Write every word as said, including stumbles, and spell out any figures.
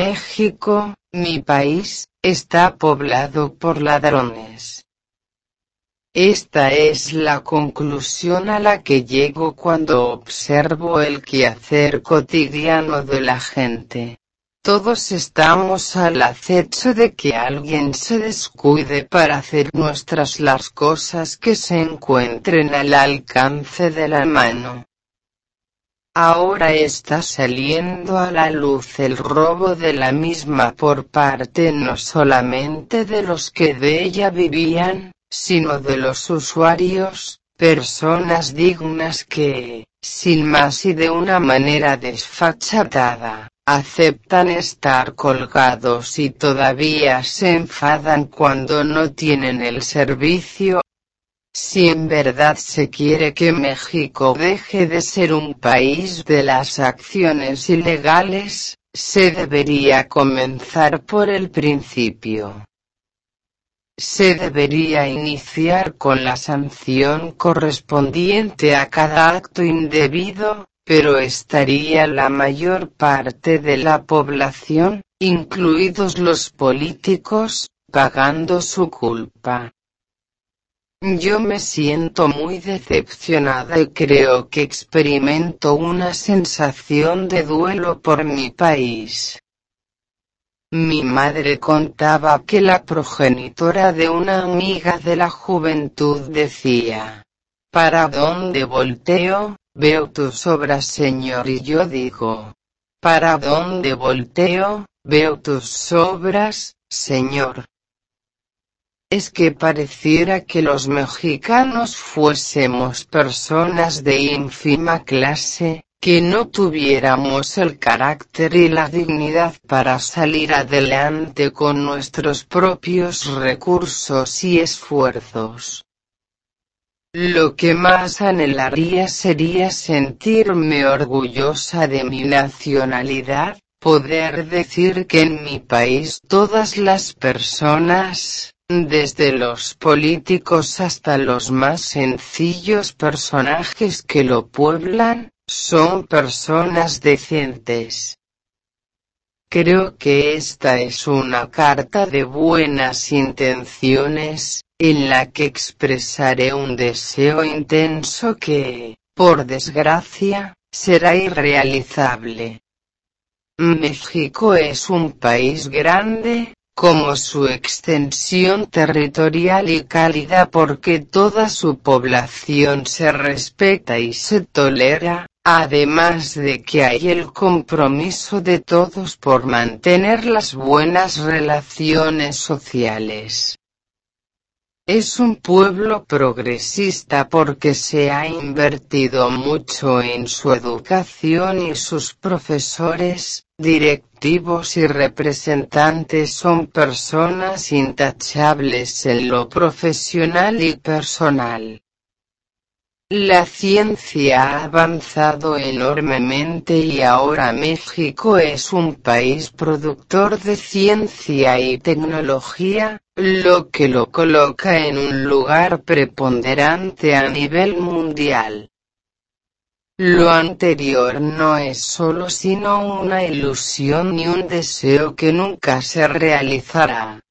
México, mi país, está poblado por ladrones. Esta es la conclusión a la que llego cuando observo el quehacer cotidiano de la gente. Todos estamos al acecho de que alguien se descuide para hacer nuestras las cosas que se encuentren al alcance de la mano. Ahora está saliendo a la luz el robo de la misma por parte no solamente de los que de ella vivían, sino de los usuarios, personas dignas que, sin más y de una manera desfachatada, aceptan estar colgados y todavía se enfadan cuando no tienen el servicio. Si en verdad se quiere que México deje de ser un país de las acciones ilegales, se debería comenzar por el principio. Se debería iniciar con la sanción correspondiente a cada acto indebido, pero estaría la mayor parte de la población, incluidos los políticos, pagando su culpa. Yo me siento muy decepcionada y creo que experimento una sensación de duelo por mi país. Mi madre contaba que la progenitora de una amiga de la juventud decía: ¿para dónde volteo, veo tus obras, Señor? Y yo digo: ¿para dónde volteo, veo tus obras, Señor? Es que pareciera que los mexicanos fuésemos personas de ínfima clase, que no tuviéramos el carácter y la dignidad para salir adelante con nuestros propios recursos y esfuerzos. Lo que más anhelaría sería sentirme orgullosa de mi nacionalidad, poder decir que en mi país todas las personas, desde los políticos hasta los más sencillos personajes que lo pueblan, son personas decentes. Creo que esta es una carta de buenas intenciones, en la que expresaré un deseo intenso que, por desgracia, será irrealizable. México es un país grande, como su extensión territorial y cálida, porque toda su población se respeta y se tolera, además de que hay el compromiso de todos por mantener las buenas relaciones sociales. Es un pueblo progresista porque se ha invertido mucho en su educación y sus profesores, directivos y representantes son personas intachables en lo profesional y personal. La ciencia ha avanzado enormemente y ahora México es un país productor de ciencia y tecnología, lo que lo coloca en un lugar preponderante a nivel mundial. Lo anterior no es solo sino una ilusión y un deseo que nunca se realizará.